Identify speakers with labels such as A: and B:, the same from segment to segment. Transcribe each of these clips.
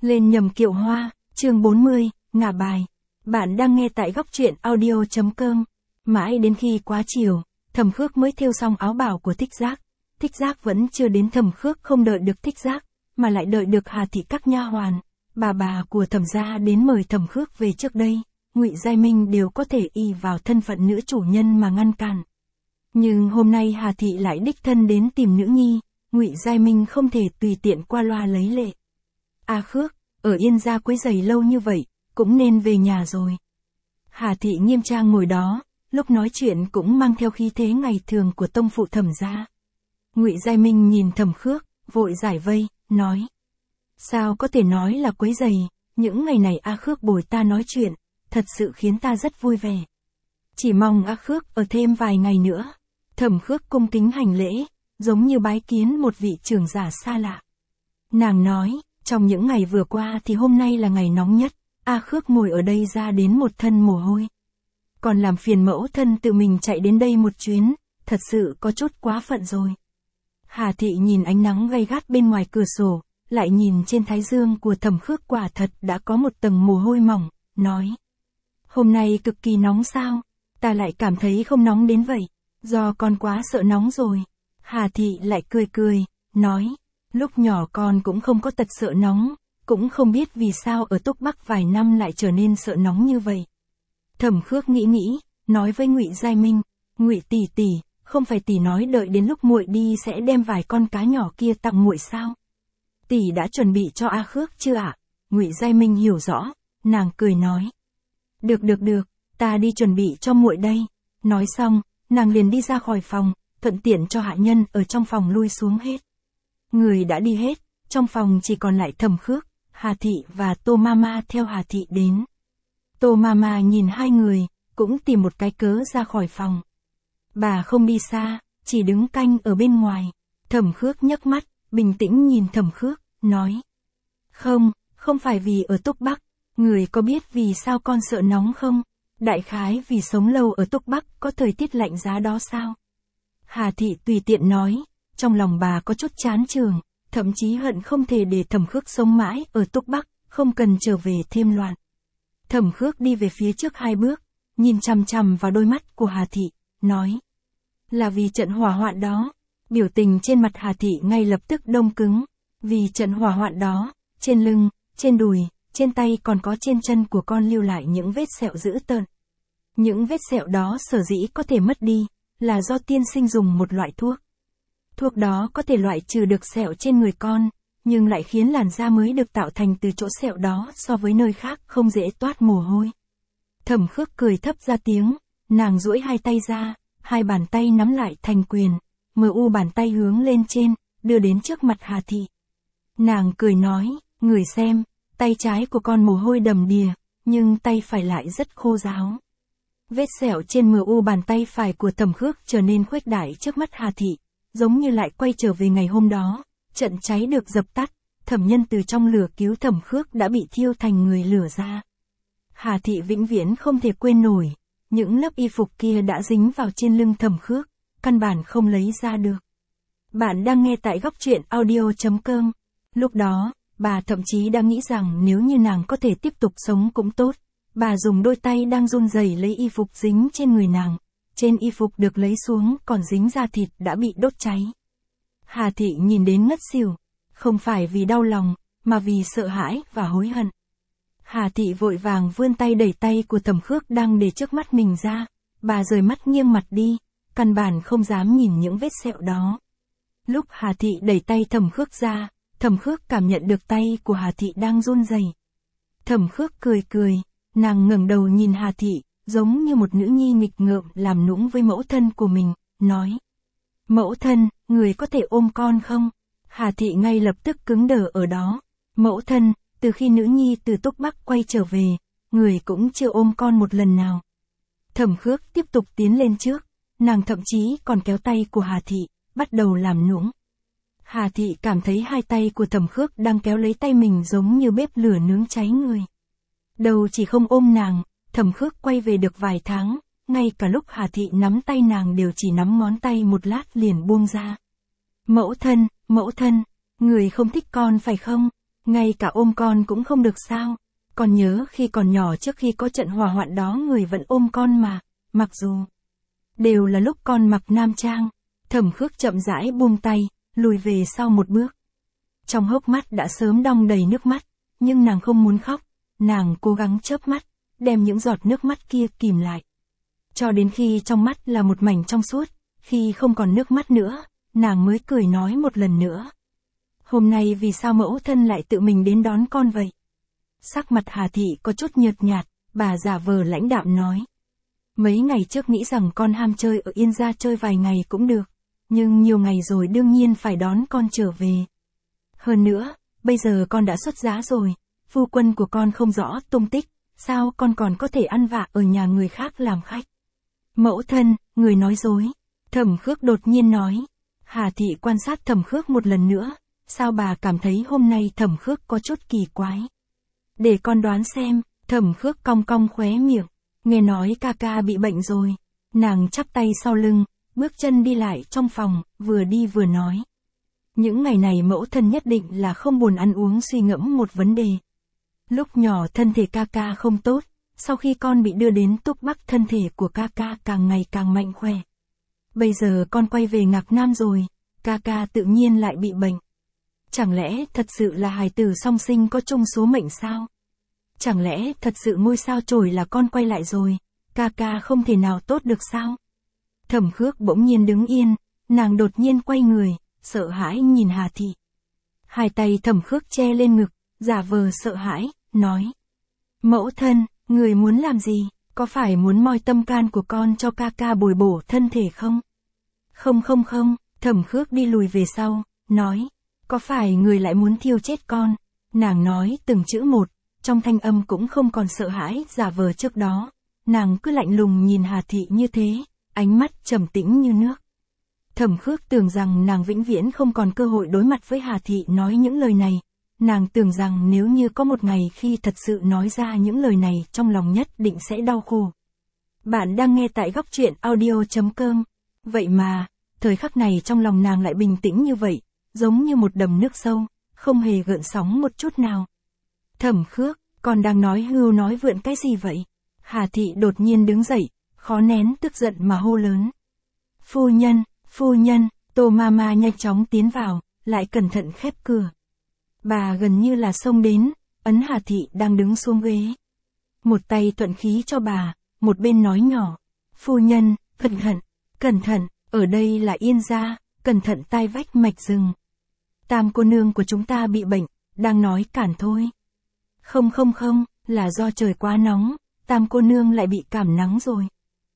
A: Lên nhầm kiệu hoa, chương 40, ngả bài. Bạn đang nghe tại góc truyện audio.com. Mãi đến khi quá chiều, Thẩm Khước mới thêu xong áo bào của Thích Giác. Thích Giác vẫn chưa đến, Thẩm Khước không đợi được Thích Giác, mà lại đợi được Hà Thị các nha hoàn, bà của Thẩm gia đến mời Thẩm Khước về. Trước đây, Ngụy Giai Minh đều có thể y vào thân phận nữ chủ nhân mà ngăn cản. Nhưng hôm nay Hà Thị lại đích thân đến tìm nữ nhi, Ngụy Giai Minh không thể tùy tiện qua loa lấy lệ. A Khước, ở Yên gia quấy rầy lâu như vậy, cũng nên về nhà rồi. Hà Thị nghiêm trang ngồi đó, lúc nói chuyện cũng mang theo khí thế ngày thường của tông phụ Thẩm gia. Ngụy Giai Minh nhìn Thẩm Khước, vội giải vây, nói: sao có thể nói là quấy rầy, những ngày này A Khước bồi ta nói chuyện, thật sự khiến ta rất vui vẻ. Chỉ mong A Khước ở thêm vài ngày nữa. Thẩm Khước cung kính hành lễ, giống như bái kiến một vị trưởng giả xa lạ. Nàng nói, trong những ngày vừa qua thì hôm nay là ngày nóng nhất, A Khước ngồi ở đây ra đến một thân mồ hôi. Còn làm phiền mẫu thân tự mình chạy đến đây một chuyến, thật sự có chút quá phận rồi. Hà Thị nhìn ánh nắng gay gắt bên ngoài cửa sổ, lại nhìn trên thái dương của Thẩm Khước, quả thật đã có một tầng mồ hôi mỏng, nói: hôm nay cực kỳ nóng sao? Ta lại cảm thấy không nóng đến vậy, do con quá sợ nóng rồi. Hà Thị lại cười, nói: lúc nhỏ con cũng không có tật sợ nóng, cũng không biết vì sao ở Túc Bắc vài năm lại trở nên sợ nóng như vậy. Thẩm Khước nghĩ, nói với Ngụy Giai Minh: Ngụy tỷ tỷ, không phải tỷ nói đợi đến lúc muội đi sẽ đem vài con cá nhỏ kia tặng muội sao? Tỷ đã chuẩn bị cho A Khước chưa ạ? Ngụy Giai Minh hiểu rõ, nàng cười nói: được, ta đi chuẩn bị cho muội đây. Nói xong, nàng liền đi ra khỏi phòng, thuận tiện cho hạ nhân ở trong phòng lui xuống hết. Người đã đi hết, trong phòng chỉ còn lại Thẩm Khước, Hà Thị và Tô Mama theo Hà Thị đến. Tô Mama nhìn hai người, cũng tìm một cái cớ ra khỏi phòng. Bà không đi xa, chỉ đứng canh ở bên ngoài. Thẩm Khước nhấc mắt, bình tĩnh nhìn Thẩm Khước, nói: không phải vì ở Túc Bắc, người có biết vì sao con sợ nóng không? Đại khái vì sống lâu ở Túc Bắc có thời tiết lạnh giá đó sao? Hà Thị tùy tiện nói, trong lòng bà có chút chán chường, thậm chí hận không thể để Thẩm Khước sống mãi ở Túc Bắc, không cần trở về thêm loạn. Thẩm Khước đi về phía trước 2 bước, nhìn chằm chằm vào đôi mắt của Hà Thị, nói: là vì trận hỏa hoạn đó. Biểu tình trên mặt Hà Thị ngay lập tức đông cứng. Vì trận hỏa hoạn đó, trên lưng, trên đùi, trên tay còn có trên chân của con lưu lại những vết sẹo dữ tợn. Những vết sẹo đó sở dĩ có thể mất đi, là do tiên sinh dùng một loại thuốc. Thuốc đó có thể loại trừ được sẹo trên người con, nhưng lại khiến làn da mới được tạo thành từ chỗ sẹo đó so với nơi khác không dễ toát mồ hôi. Thẩm Khước cười thấp ra tiếng, nàng duỗi 2 tay ra, 2 bàn tay nắm lại thành quyền, bàn tay hướng lên trên, đưa đến trước mặt Hà Thị. Nàng cười nói: người xem, tay trái của con mồ hôi đầm đìa, nhưng tay phải lại rất khô ráo. Vết sẹo trên bàn tay phải của Thẩm Khước trở nên khuếch đại trước mắt Hà Thị, giống như lại quay trở về ngày hôm đó, trận cháy được dập tắt, Thẩm Nhân từ trong lửa cứu Thẩm Khước đã bị thiêu thành người lửa ra. Hà Thị vĩnh viễn không thể quên nổi, những lớp y phục kia đã dính vào trên lưng Thẩm Khước, căn bản không lấy ra được. Bạn đang nghe tại góc truyện audio.com. Lúc đó, bà thậm chí đã nghĩ rằng nếu như nàng có thể tiếp tục sống cũng tốt. Bà dùng đôi tay đang run rẩy lấy y phục dính trên người nàng. Trên y phục được lấy xuống còn dính da thịt đã bị đốt cháy. Hà Thị nhìn đến ngất xỉu, không phải vì đau lòng, mà vì sợ hãi và hối hận. Hà Thị vội vàng vươn tay đẩy tay của Thẩm Khước đang để trước mắt mình ra. Bà rời mắt nghiêng mặt đi, căn bản không dám nhìn những vết sẹo đó. Lúc Hà Thị đẩy tay Thẩm Khước ra, Thẩm Khước cảm nhận được tay của Hà Thị đang run rẩy. Thẩm Khước cười, nàng ngẩng đầu nhìn Hà Thị, giống như một nữ nhi nghịch ngợm làm nũng với mẫu thân của mình, nói: mẫu thân, người có thể ôm con không? Hà Thị ngay lập tức cứng đờ ở đó. Mẫu thân, từ khi nữ nhi từ Túc Bắc quay trở về, người cũng chưa ôm con một lần nào. Thẩm Khước tiếp tục tiến lên trước, nàng thậm chí còn kéo tay của Hà Thị, bắt đầu làm nũng. Hà Thị cảm thấy 2 tay của Thẩm Khước đang kéo lấy tay mình giống như bếp lửa nướng cháy người. Đầu chỉ không ôm nàng, Thẩm Khước quay về được vài tháng, ngay cả lúc Hà Thị nắm tay nàng đều chỉ nắm ngón tay một lát liền buông ra. Mẫu thân, người không thích con phải không? Ngay cả ôm con cũng không được sao? Con nhớ khi còn nhỏ trước khi có trận hỏa hoạn đó người vẫn ôm con mà, mặc dù đều là lúc con mặc nam trang. Thẩm Khước chậm rãi buông tay, lùi về sau một bước. Trong hốc mắt đã sớm đong đầy nước mắt, nhưng nàng không muốn khóc, nàng cố gắng chớp mắt, đem những giọt nước mắt kia kìm lại. Cho đến khi trong mắt là một mảnh trong suốt, khi không còn nước mắt nữa, nàng mới cười nói một lần nữa. Hôm nay vì sao mẫu thân lại tự mình đến đón con vậy? Sắc mặt Hà Thị có chút nhợt nhạt, bà giả vờ lãnh đạm nói. Mấy ngày trước nghĩ rằng con ham chơi ở Yên gia chơi vài ngày cũng được, nhưng nhiều ngày rồi đương nhiên phải đón con trở về. Hơn nữa, bây giờ con đã xuất giá rồi, phu quân của con không rõ tung tích, sao con còn có thể ăn vạ ở nhà người khác làm khách? Mẫu thân, người nói dối. Thẩm Khước đột nhiên nói. Hà Thị quan sát Thẩm Khước một lần nữa, sao bà cảm thấy hôm nay Thẩm Khước có chút kỳ quái? Để con đoán xem. Thẩm Khước cong cong khóe miệng, nghe nói ca ca bị bệnh rồi. Nàng chắp tay sau lưng, bước chân đi lại trong phòng, vừa đi vừa nói. Những ngày này mẫu thân nhất định là không buồn ăn uống suy ngẫm một vấn đề. Lúc nhỏ thân thể ca ca không tốt, sau khi con bị đưa đến Túc Bắc thân thể của ca ca càng ngày càng mạnh khỏe. Bây giờ con quay về Ngạc Nam rồi, ca ca tự nhiên lại bị bệnh. Chẳng lẽ thật sự là hài tử song sinh có chung số mệnh sao? Chẳng lẽ thật sự ngôi sao chổi là con quay lại rồi, ca ca không thể nào tốt được sao? Thẩm Khước bỗng nhiên đứng yên, nàng đột nhiên quay người, sợ hãi nhìn Hà Thị. Hai tay Thẩm Khước che lên ngực, giả vờ sợ hãi, nói. Mẫu thân, người muốn làm gì, có phải muốn moi tâm can của con cho ca ca bồi bổ thân thể không? Không, Thẩm Khước đi lùi về sau, nói. Có phải người lại muốn thiêu chết con? Nàng nói từng chữ một, trong thanh âm cũng không còn sợ hãi giả vờ trước đó. Nàng cứ lạnh lùng nhìn Hà Thị như thế, ánh mắt trầm tĩnh như nước. Thẩm Khước tưởng rằng nàng vĩnh viễn không còn cơ hội đối mặt với Hà Thị nói những lời này. Nàng tưởng rằng nếu như có một ngày khi thật sự nói ra những lời này trong lòng nhất định sẽ đau khổ. Bạn đang nghe tại góc truyện audio.com. Vậy mà, thời khắc này trong lòng nàng lại bình tĩnh như vậy, giống như một đầm nước sâu, không hề gợn sóng một chút nào. Thẩm Khước, con đang nói hưu nói vượn cái gì vậy? Hà Thị đột nhiên đứng dậy, khó nén tức giận mà hô lớn. Phu nhân, Tô Mama nhanh chóng tiến vào, lại cẩn thận khép cửa. Bà gần như là xông đến, ấn Hà Thị đang đứng xuống ghế. Một tay thuận khí cho bà, một bên nói nhỏ. Phu nhân, cẩn thận, ở đây là Yên gia, cẩn thận tai vách mạch rừng. Tam cô nương của chúng ta bị bệnh, đang nói cản thôi. Không, là do trời quá nóng, Tam cô nương lại bị cảm nắng rồi.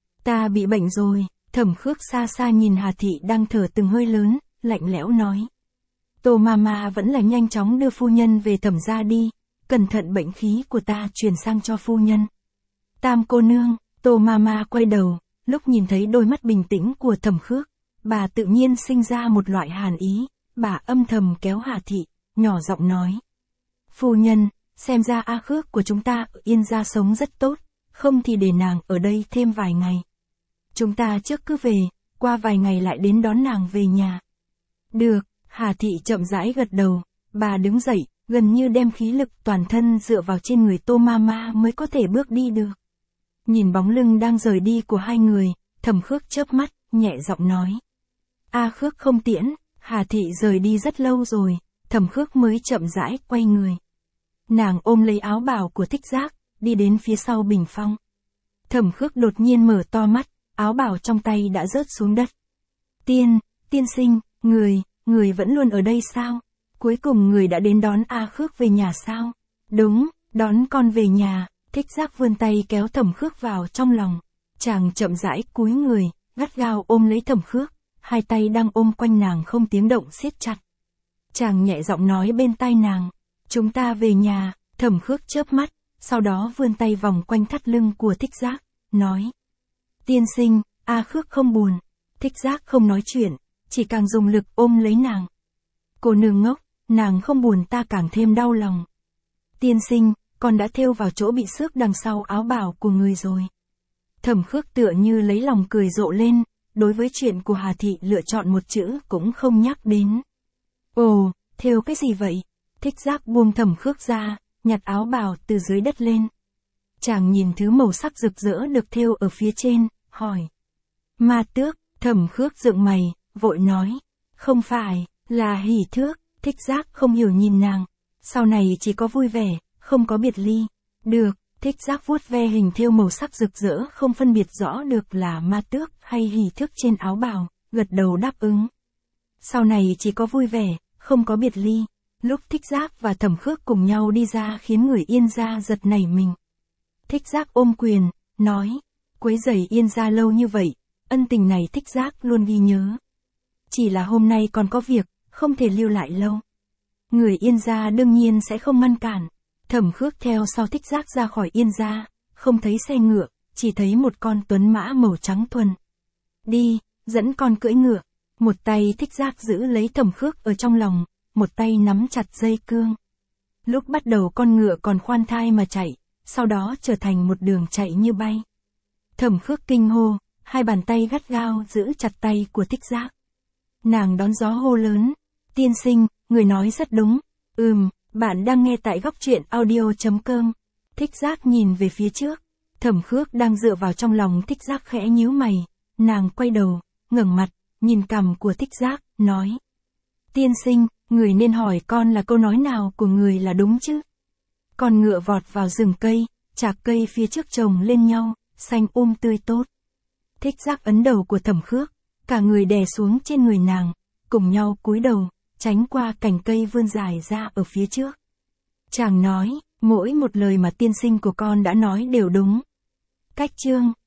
A: Ta bị bệnh rồi. Thẩm Khước xa xa nhìn Hà Thị đang thở từng hơi lớn, lạnh lẽo nói. Tô Mama vẫn là nhanh chóng đưa phu nhân về Thẩm gia đi, cẩn thận bệnh khí của ta truyền sang cho phu nhân. Tam cô nương, Tô Mama quay đầu, lúc nhìn thấy đôi mắt bình tĩnh của Thẩm Khước, bà tự nhiên sinh ra một loại hàn ý, bà âm thầm kéo Hà Thị, nhỏ giọng nói. Phu nhân, xem ra A Khước của chúng ta ở Yên gia sống rất tốt, không thì để nàng ở đây thêm vài ngày. Chúng ta trước cứ về, qua vài ngày lại đến đón nàng về nhà. Được, Hà Thị chậm rãi gật đầu, bà đứng dậy, gần như đem khí lực toàn thân dựa vào trên người Tô Mama mới có thể bước đi được. Nhìn bóng lưng đang rời đi của hai người, Thẩm Khước chớp mắt, nhẹ giọng nói. A Khước không tiễn, Hà Thị rời đi rất lâu rồi, Thẩm Khước mới chậm rãi quay người. Nàng ôm lấy áo bào của Thích Giác, đi đến phía sau bình phong. Thẩm Khước đột nhiên mở to mắt, áo bào trong tay đã rớt xuống đất. Tiên sinh, người vẫn luôn ở đây sao? Cuối cùng người đã đến đón A Khước về nhà sao? Đúng, đón con về nhà. Thích Giác vươn tay kéo Thẩm Khước vào trong lòng. Chàng chậm rãi cúi người, gắt gao ôm lấy Thẩm Khước, hai tay đang ôm quanh nàng không tiếng động siết chặt. Chàng nhẹ giọng nói bên tai nàng, chúng ta về nhà. Thẩm Khước chớp mắt, sau đó vươn tay vòng quanh thắt lưng của Thích Giác, nói. Tiên sinh, A Khước không buồn. Thích Giác không nói chuyện, chỉ càng dùng lực ôm lấy nàng. Cô nương ngốc, nàng không buồn ta càng thêm đau lòng. Tiên sinh, con đã thêu vào chỗ bị xước đằng sau áo bào của người rồi. Thẩm Khước tựa như lấy lòng cười rộ lên, đối với chuyện của Hà Thị lựa chọn một chữ cũng không nhắc đến. Ồ, thêu cái gì vậy? Thích Giác buông Thẩm Khước ra, nhặt áo bào từ dưới đất lên. Chàng nhìn thứ màu sắc rực rỡ được thêu ở phía trên, hỏi. Ma tước, Thẩm Khước dựng mày, vội nói. Không phải, là hỷ thước. Thích Giác không hiểu nhìn nàng. Sau này chỉ có vui vẻ, không có biệt ly. Được, Thích Giác vuốt ve hình thêu màu sắc rực rỡ không phân biệt rõ được là ma tước hay hỷ thước trên áo bào, gật đầu đáp ứng. Sau này chỉ có vui vẻ, không có biệt ly. Lúc Thích Giác và Thẩm Khước cùng nhau đi ra khiến người Yên gia giật nảy mình. Thích Giác ôm quyền, nói, quấy rầy Yên gia lâu như vậy, ân tình này Thích Giác luôn ghi nhớ. Chỉ là hôm nay còn có việc, không thể lưu lại lâu. Người Yên gia đương nhiên sẽ không ngăn cản. Thẩm Khước theo sau Thích Giác ra khỏi Yên gia, không thấy xe ngựa, chỉ thấy một con tuấn mã màu trắng thuần. Đi, dẫn con cưỡi ngựa. Một tay Thích Giác giữ lấy Thẩm Khước ở trong lòng, một tay nắm chặt dây cương. Lúc bắt đầu con ngựa còn khoan thai mà chạy, sau đó trở thành một đường chạy như bay. Thẩm Khước kinh hô, hai bàn tay gắt gao giữ chặt tay của Thích Giác. Nàng đón gió hô lớn, tiên sinh, người nói rất đúng. Bạn đang nghe tại góc truyện audio.com. Thích Giác nhìn về phía trước. Thẩm Khước đang dựa vào trong lòng Thích Giác khẽ nhíu mày. Nàng quay đầu, ngẩng mặt, nhìn cằm của Thích Giác, nói. Tiên sinh, người nên hỏi con là câu nói nào của người là đúng chứ? Con ngựa vọt vào rừng cây, chạc cây phía trước chồng lên nhau, xanh tươi tốt. Thích Giác ấn đầu của Thẩm Khước, cả người đè xuống trên người nàng, cùng nhau cúi đầu, tránh qua cành cây vươn dài ra ở phía trước. Chàng nói, mỗi một lời mà tiên sinh của con đã nói đều đúng. Cách chương